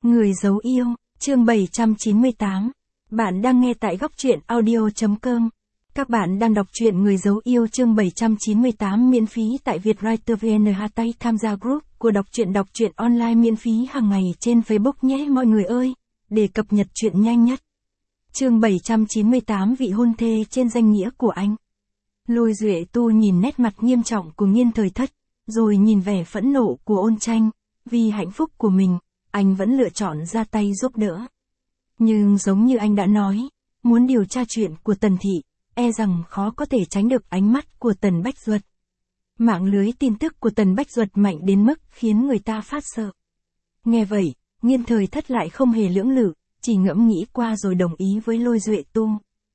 Người giấu yêu, chương 798. Bạn đang nghe tại góc truyện audio.com. Các bạn đang đọc truyện Người giấu yêu chương 798 miễn phí tại Vietwriter VN. Hãy tham gia group của đọc truyện online miễn phí hàng ngày trên Facebook nhé mọi người ơi, để cập nhật truyện nhanh nhất. Chương 798 vị hôn thê trên danh nghĩa của anh. Lôi Duệ Tu nhìn nét mặt nghiêm trọng của Nghiên Thời Thất, rồi nhìn vẻ phẫn nộ của Ôn Tranh, vì hạnh phúc của mình, anh vẫn lựa chọn ra tay giúp đỡ. Nhưng giống như anh đã nói, muốn điều tra chuyện của Tần Thị, e rằng khó có thể tránh được ánh mắt của Tần Bách Duật. Mạng lưới tin tức của Tần Bách Duật mạnh đến mức khiến người ta phát sợ. Nghe vậy, Nghiên Thời Thất lại không hề lưỡng lự, chỉ ngẫm nghĩ qua rồi đồng ý với Lôi Duệ Tu.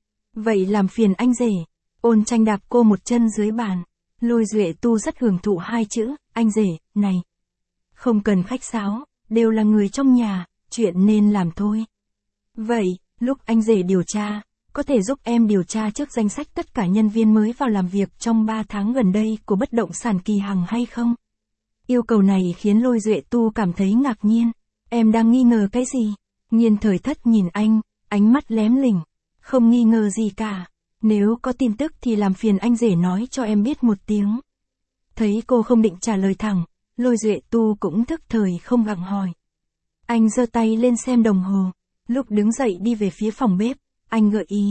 Vậy làm phiền anh rể. Ôn Tranh đạp cô một chân dưới bàn. Lôi Duệ Tu rất hưởng thụ hai chữ, anh rể, này. Không cần khách sáo, đều là người trong nhà, chuyện nên làm thôi. Vậy, lúc anh rể điều tra, có thể giúp em điều tra trước danh sách tất cả nhân viên mới vào làm việc trong 3 tháng gần đây của bất động sản Kỳ Hằng hay không? Yêu cầu này khiến Lôi Duệ Tu cảm thấy ngạc nhiên. Em đang nghi ngờ cái gì? Nghiên Thời Thất nhìn anh, ánh mắt lém lỉnh. Không nghi ngờ gì cả. Nếu có tin tức thì làm phiền anh rể nói cho em biết một tiếng. Thấy cô không định trả lời thẳng, Lôi Duệ Tu cũng thức thời không gặng hỏi. Anh giơ tay lên xem đồng hồ. Lúc đứng dậy đi về phía phòng bếp, anh gợi ý.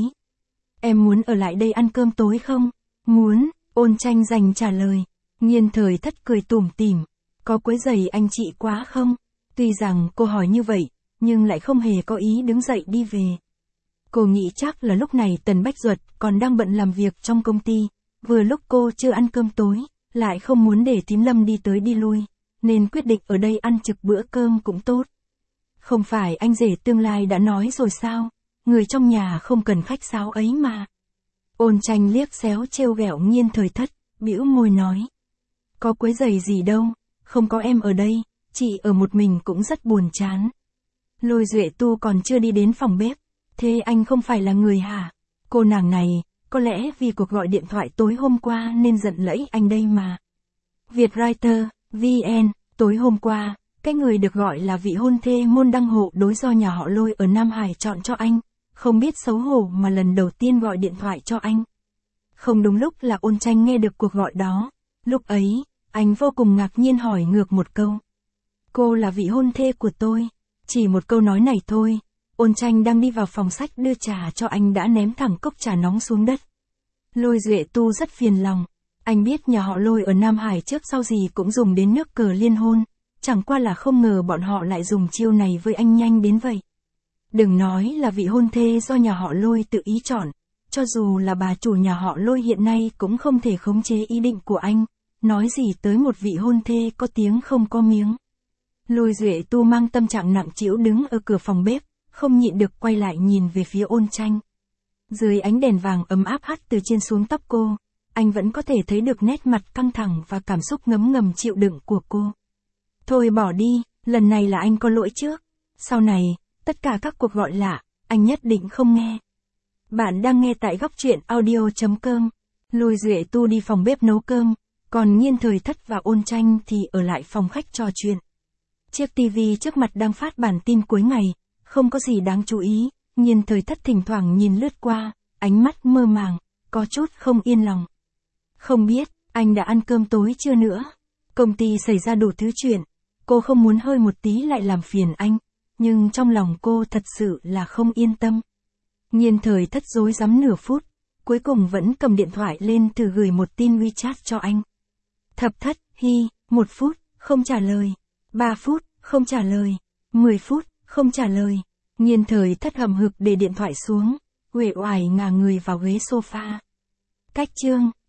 Em muốn ở lại đây ăn cơm tối không? Muốn, Ôn Tranh dành trả lời. Nghiên Thời Thất cười tủm tỉm. Có quấy rầy anh chị quá không? Tuy rằng cô hỏi như vậy, nhưng lại không hề có ý đứng dậy đi về. Cô nghĩ chắc là lúc này Tần Bách Duật còn đang bận làm việc trong công ty, vừa lúc cô chưa ăn cơm tối, lại không muốn để Thím Lâm đi tới đi lui, nên quyết định ở đây ăn trực bữa cơm cũng tốt. Không phải anh rể tương lai đã nói rồi sao, người trong nhà không cần khách sáo ấy mà. Ôn Tranh liếc xéo trêu ghẹo Nghiên Thời Thất, bĩu môi nói. Có quấy rầy gì đâu, không có em ở đây, chị ở một mình cũng rất buồn chán. Lôi Duệ Tu còn chưa đi đến phòng bếp. Thế anh không phải là người hả? Cô nàng này, có lẽ vì cuộc gọi điện thoại tối hôm qua nên giận lẫy anh đây mà. Vietwriter, VN, tối hôm qua, cái người được gọi là vị hôn thê môn đăng hộ đối do nhà họ Lôi ở Nam Hải chọn cho anh, không biết xấu hổ mà lần đầu tiên gọi điện thoại cho anh. Không đúng lúc là Ôn Tranh nghe được cuộc gọi đó, lúc ấy, anh vô cùng ngạc nhiên hỏi ngược một câu. Cô là vị hôn thê của tôi, chỉ một câu nói này thôi. Ôn Tranh đang đi vào phòng sách đưa trà cho anh đã ném thẳng cốc trà nóng xuống đất. Lôi Duệ Tu rất phiền lòng. Anh biết nhà họ Lôi ở Nam Hải trước sau gì cũng dùng đến nước cờ liên hôn. Chẳng qua là không ngờ bọn họ lại dùng chiêu này với anh nhanh đến vậy. Đừng nói là vị hôn thê do nhà họ Lôi tự ý chọn. Cho dù là bà chủ nhà họ Lôi hiện nay cũng không thể khống chế ý định của anh. Nói gì tới một vị hôn thê có tiếng không có miếng. Lôi Duệ Tu mang tâm trạng nặng trĩu đứng ở cửa phòng bếp. Không nhịn được quay lại nhìn về phía Ôn Tranh. Dưới ánh đèn vàng ấm áp hắt từ trên xuống tóc cô, anh vẫn có thể thấy được nét mặt căng thẳng và cảm xúc ngấm ngầm chịu đựng của cô. Thôi bỏ đi, lần này là anh có lỗi trước. Sau này, tất cả các cuộc gọi lạ, anh nhất định không nghe. Bạn đang nghe tại góc truyện audio.com. Lôi Duệ Tu đi phòng bếp nấu cơm, còn Nghiên Thời Thất và Ôn Tranh thì ở lại phòng khách trò chuyện. Chiếc tivi trước mặt đang phát bản tin cuối ngày. Không có gì đáng chú ý, Nghiên Thời Thất thỉnh thoảng nhìn lướt qua, ánh mắt mơ màng, có chút không yên lòng. Không biết, anh đã ăn cơm tối chưa nữa? Công ty xảy ra đủ thứ chuyện, cô không muốn hơi một tí lại làm phiền anh, nhưng trong lòng cô thật sự là không yên tâm. Nghiên Thời Thất rối rắm nửa phút, cuối cùng vẫn cầm điện thoại lên thử gửi một tin WeChat cho anh. Thập Thất, 1 phút, không trả lời. 3 phút, không trả lời. 10 phút. Không trả lời. Nghiên Thời Thất hậm hực để điện thoại xuống, uể oải ngả người vào ghế sofa. Cách chương